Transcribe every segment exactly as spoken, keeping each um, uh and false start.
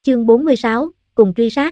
Chương bốn mươi sáu, cùng truy sát.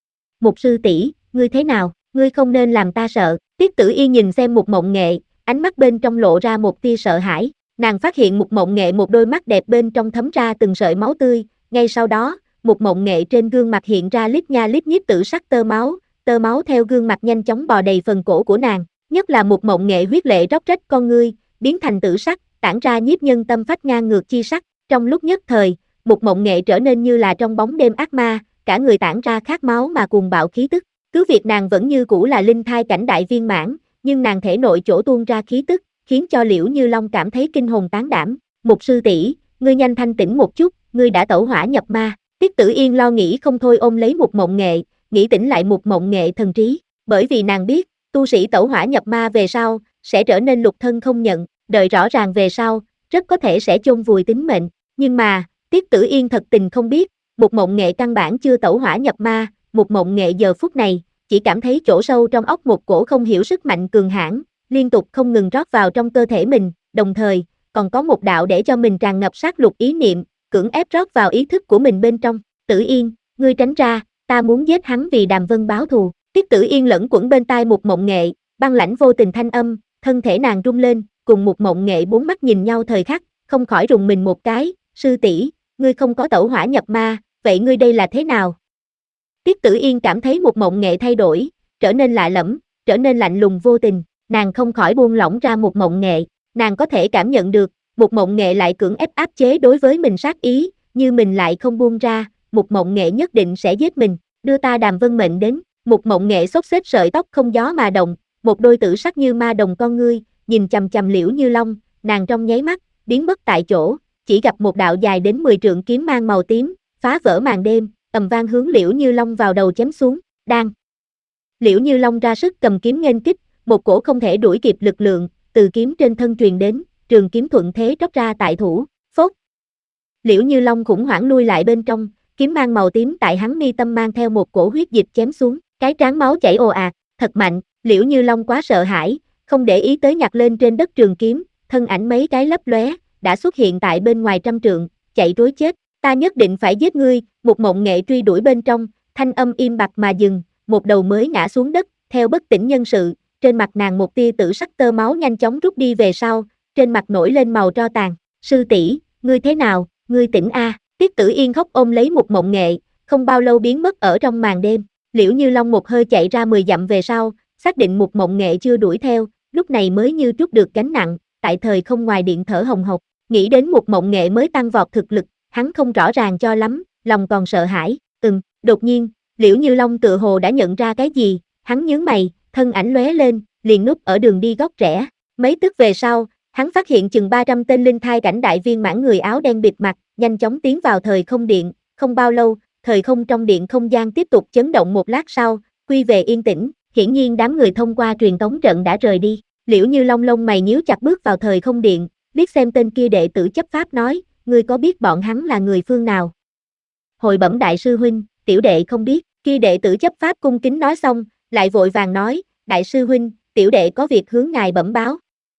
Mục sư tỷ, ngươi thế nào, ngươi không nên làm ta sợ. Tiết Tử Yên nhìn xem Mục Mộng Nghệ, ánh mắt bên trong lộ ra một tia sợ hãi. Nàng phát hiện Mục Mộng Nghệ một đôi mắt đẹp bên trong thấm ra từng sợi máu tươi, ngay sau đó, Mục Mộng Nghệ trên gương mặt hiện ra lít nha lít nhít tử sắc tơ máu, tơ máu theo gương mặt nhanh chóng bò đầy phần cổ của nàng, nhất là Mục Mộng Nghệ huyết lệ róc rách con ngươi, biến thành tử sắc, tản ra nhiếp nhân tâm phách ngang ngược chi sắc. Trong lúc nhất thời, Mục Mộng Nghệ trở nên như là trong bóng đêm ác ma, cả người tản ra khát máu mà cuồng bạo khí tức. Cứ việc nàng vẫn như cũ là linh thai cảnh đại viên mãn, nhưng nàng thể nội chỗ tuôn ra khí tức, khiến cho Liễu Như Long cảm thấy kinh hồn tán đảm. Mục sư tỷ, ngươi nhanh thanh tỉnh một chút, ngươi đã tẩu hỏa nhập ma. Tiết Tử Yên lo nghĩ không thôi ôm lấy Mục Mộng Nghệ, nghĩ tỉnh lại Mục Mộng Nghệ thần trí, bởi vì nàng biết, tu sĩ tẩu hỏa nhập ma về sau, sẽ trở nên lục thân không nhận, đợi rõ ràng về sau, rất có thể sẽ chôn vùi tính mệnh. Nhưng mà, Tiết Tử Yên thật tình không biết, Mục Mộng Nghệ căn bản chưa tẩu hỏa nhập ma. Mục Mộng Nghệ giờ phút này, chỉ cảm thấy chỗ sâu trong óc một cổ không hiểu sức mạnh cường hãn, liên tục không ngừng rót vào trong cơ thể mình, đồng thời, còn có một đạo để cho mình tràn ngập sát lục ý niệm, cưỡng ép rót vào ý thức của mình bên trong. Tử Yên, ngươi tránh ra, ta muốn giết hắn vì Đàm Vân báo thù. Tiết Tử Yên lẫn quẩn bên tai Mục Mộng Nghệ, băng lãnh vô tình thanh âm, thân thể nàng rung lên, cùng Mục Mộng Nghệ bốn mắt nhìn nhau thời khắc, không khỏi rùng mình một cái. Sư tỷ, ngươi không có tẩu hỏa nhập ma, vậy ngươi đây là thế nào? Tiết Tử Yên cảm thấy Mục Mộng Nghệ thay đổi, trở nên lạ lẫm, trở nên lạnh lùng vô tình, nàng không khỏi buông lỏng ra Mục Mộng Nghệ, nàng có thể cảm nhận được, Mục Mộng Nghệ lại cưỡng ép áp chế đối với mình sát ý, như mình lại không buông ra, Mục Mộng Nghệ nhất định sẽ giết mình, đưa ta Đàm Vân mệnh đến. Mục Mộng Nghệ xốc xếp sợi tóc không gió mà động, một đôi tử sắc như ma đồng con ngươi, nhìn chằm chằm Liễu Như Long, nàng trong nháy mắt, biến mất tại chỗ, chỉ gặp một đạo dài đến mười trượng kiếm mang màu tím, phá vỡ màn đêm, ầm vang hướng Liễu Như Long vào đầu chém xuống, đang. Liễu Như Long ra sức cầm kiếm nghênh kích, một cổ không thể đuổi kịp lực lượng, từ kiếm trên thân truyền đến, trường kiếm thuận thế tróc ra tại thủ, phốt. Liễu Như Long khủng hoảng lui lại bên trong, kiếm mang màu tím tại hắn mi tâm mang theo một cổ huyết dịch chém xuống, cái trán máu chảy ồ ạt, thật mạnh. Liễu Như Long quá sợ hãi, không để ý tới nhặt lên trên đất trường kiếm, thân ảnh mấy cái lấp lóe, đã xuất hiện tại bên ngoài trăm trượng, chạy trối chết. Ta nhất định phải giết ngươi. Mục Mộng Nghệ truy đuổi bên trong, thanh âm im bặt mà dừng, một đầu mới ngã xuống đất, theo bất tỉnh nhân sự, trên mặt nàng một tia tử sắc tơ máu nhanh chóng rút đi về sau, trên mặt nổi lên màu tro tàn. Sư tỷ, ngươi thế nào, ngươi tỉnh a? Tiết Tử Yên khóc ôm lấy Mục Mộng Nghệ, không bao lâu biến mất ở trong màn đêm. Liễu Như Long một hơi chạy ra mười dặm về sau, xác định Mục Mộng Nghệ chưa đuổi theo, lúc này mới như trút được gánh nặng, tại thời không ngoài điện thở hồng hộc, nghĩ đến Mục Mộng Nghệ mới tăng vọt thực lực, hắn không rõ ràng cho lắm, lòng còn sợ hãi. Ừm, đột nhiên, Liễu Như Long tựa hồ đã nhận ra cái gì, hắn nhướng mày, thân ảnh lóe lên, liền núp ở đường đi góc rẽ. Mấy tức về sau, hắn phát hiện chừng ba trăm tên linh thai cảnh đại viên mãn người áo đen bịt mặt, nhanh chóng tiến vào thời không điện, không bao lâu, thời không trong điện không gian tiếp tục chấn động một lát sau, quy về yên tĩnh, hiển nhiên đám người thông qua truyền tống trận đã rời đi. Liễu Như Long lông mày nhíu chặt bước vào thời không điện, liếc xem tên kia đệ tử chấp pháp nói, ngươi có biết bọn hắn là người phương nào? Hồi bẩm đại sư huynh, tiểu đệ không biết. Kia đệ tử chấp pháp cung kính nói xong, lại vội vàng nói, đại sư huynh, tiểu đệ có việc hướng ngài bẩm báo.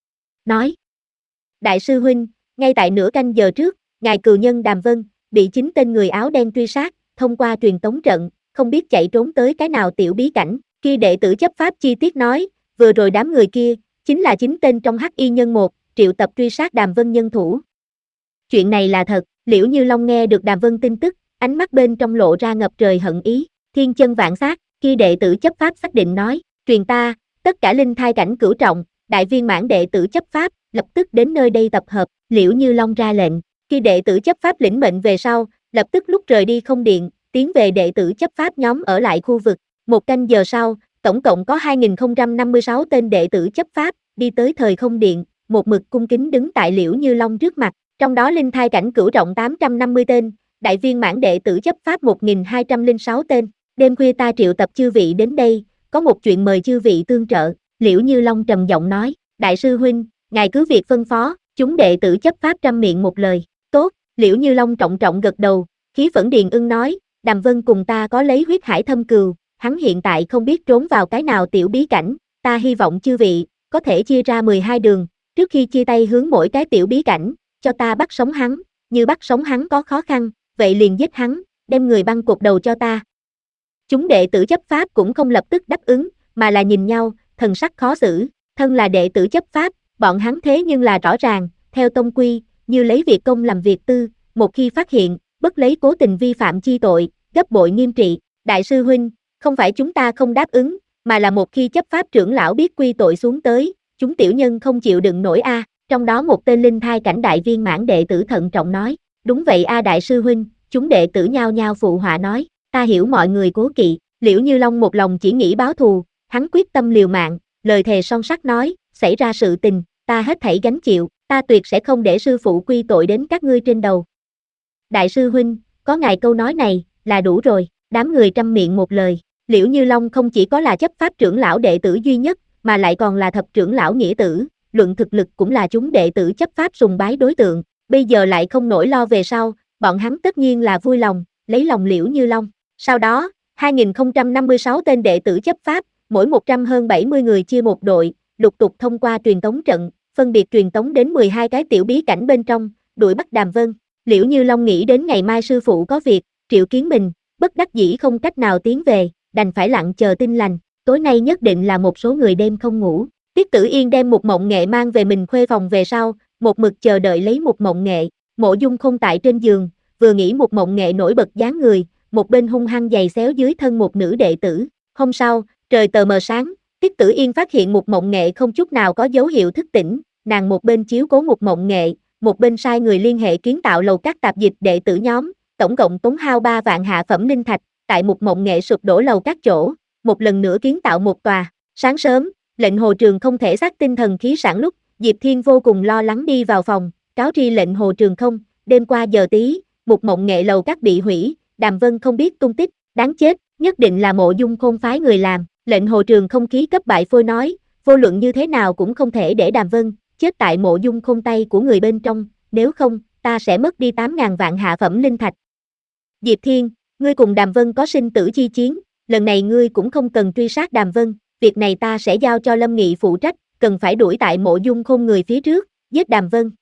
Nói, đại sư huynh, ngay tại nửa canh giờ trước, ngài cừu nhân Đàm Vân, bị chín tên người áo đen truy sát, thông qua truyền tống trận, không biết chạy trốn tới cái nào tiểu bí cảnh. Kia đệ tử chấp pháp chi tiết nói, vừa rồi đám người kia, chính là chín tên trong hắc y nhân một, triệu tập truy sát Đàm Vân nhân thủ. Chuyện này là thật. Liễu Như Long nghe được Đàm Vân tin tức, ánh mắt bên trong lộ ra ngập trời hận ý. Thiên chân vạn sát, kia đệ tử chấp pháp xác định nói, truyền ta, tất cả linh thai cảnh cửu trọng, đại viên mãn đệ tử chấp pháp, lập tức đến nơi đây tập hợp. Liễu Như Long ra lệnh, kia đệ tử chấp pháp lĩnh mệnh về sau, lập tức lúc rời đi không điện, tiến về đệ tử chấp pháp nhóm ở lại khu vực. Một canh giờ sau, tổng cộng có hai nghìn không trăm năm mươi sáu tên đệ tử chấp pháp, đi tới thời không điện, một mực cung kính đứng tại Liễu Như Long trước mặt, trong đó linh thai cảnh cửu trọng tám trăm năm mươi tên, đại viên mãn đệ tử chấp pháp một nghìn hai trăm lẻ sáu tên. Đêm khuya ta triệu tập chư vị đến đây, có một chuyện mời chư vị tương trợ. Liễu Như Long trầm giọng nói, đại sư huynh, ngài cứ việc phân phó. Chúng đệ tử chấp pháp trăm miệng một lời. Tốt. Liễu Như Long trọng trọng gật đầu, khí phẫn điền ưng nói, Đàm Vân cùng ta có lấy huyết hải thâm cừu, hắn hiện tại không biết trốn vào cái nào tiểu bí cảnh, ta hy vọng chư vị, có thể chia ra mười hai đường, trước khi chia tay hướng mỗi cái tiểu bí cảnh, cho ta bắt sống hắn, như bắt sống hắn có khó khăn, vậy liền giết hắn, đem người băng cột đầu cho ta. Chúng đệ tử chấp pháp cũng không lập tức đáp ứng, mà là nhìn nhau, thần sắc khó xử, thân là đệ tử chấp pháp, bọn hắn thế nhưng là rõ ràng, theo tông quy, như lấy việc công làm việc tư, một khi phát hiện, bất lấy cố tình vi phạm chi tội, gấp bội nghiêm trị. Đại sư huynh, không phải chúng ta không đáp ứng, mà là một khi chấp pháp trưởng lão biết quy tội xuống tới, chúng tiểu nhân không chịu đựng nổi a. Trong đó một tên linh thai cảnh đại viên mãn đệ tử thận trọng nói, đúng vậy a đại sư huynh, chúng đệ tử nhao nhao phụ họa nói, ta hiểu mọi người cố kỵ. Liễu Như Long một lòng chỉ nghĩ báo thù, hắn quyết tâm liều mạng, lời thề son sắt nói, xảy ra sự tình, ta hết thảy gánh chịu, ta tuyệt sẽ không để sư phụ quy tội đến các ngươi trên đầu. Đại sư huynh, có ngài câu nói này, là đủ rồi, đám người trăm miệng một lời. Liễu Như Long không chỉ có là chấp pháp trưởng lão đệ tử duy nhất, mà lại còn là thập trưởng lão nghĩa tử, luận thực lực cũng là chúng đệ tử chấp pháp sùng bái đối tượng, bây giờ lại không nỗi lo về sau, bọn hắn tất nhiên là vui lòng, lấy lòng Liễu Như Long. Sau đó, hai nghìn không trăm năm mươi sáu tên đệ tử chấp pháp, mỗi một trăm hơn bảy mươi người chia một đội, lục tục thông qua truyền tống trận, phân biệt truyền tống đến mười hai cái tiểu bí cảnh bên trong, đuổi bắt Đàm Vân. Liễu Như Long nghĩ đến ngày mai sư phụ có việc, triệu kiến mình, bất đắc dĩ không cách nào tiến về, đành phải lặng chờ tin lành, tối nay nhất định là một số người đêm không ngủ. Tiết Tử Yên đem một mộng nghệ mang về mình khuê phòng về sau, một mực chờ đợi lấy một mộng nghệ, Mộ Dung Khôn tại trên giường, vừa nghĩ một mộng nghệ nổi bật dáng người, một bên hung hăng giày xéo dưới thân một nữ đệ tử. Hôm sau, trời tờ mờ sáng, Tiết Tử Yên phát hiện một mộng nghệ không chút nào có dấu hiệu thức tỉnh, nàng một bên chiếu cố một mộng nghệ, một bên sai người liên hệ kiến tạo lầu các tạp dịch đệ tử nhóm, tổng cộng tốn hao ba vạn hạ phẩm linh thạch, tại một mộng nghệ sụp đổ lầu các chỗ, một lần nữa kiến tạo một tòa. Sáng sớm, lệnh hồ trường không thể xác tinh thần khí sản lúc, Diệp Thiên vô cùng lo lắng đi vào phòng, cáo tri lệnh hồ trường không, đêm qua giờ tí, một mộng nghệ lầu các bị hủy, Đàm Vân không biết tung tích, đáng chết, nhất định là Mộ Dung Khôn phái người làm. Lệnh hồ trường không khí cấp bại phôi nói, vô luận như thế nào cũng không thể để Đàm Vân chết tại Mộ Dung Khôn tay của người bên trong, nếu không, ta sẽ mất đi tám ngàn vạn hạ phẩm linh thạch. Diệp Thiên, ngươi cùng Đàm Vân có sinh tử chi chiến, lần này ngươi cũng không cần truy sát Đàm Vân, việc này ta sẽ giao cho Lâm Nghị phụ trách, cần phải đuổi tại Mộ Dung Khôn người phía trước, giết Đàm Vân.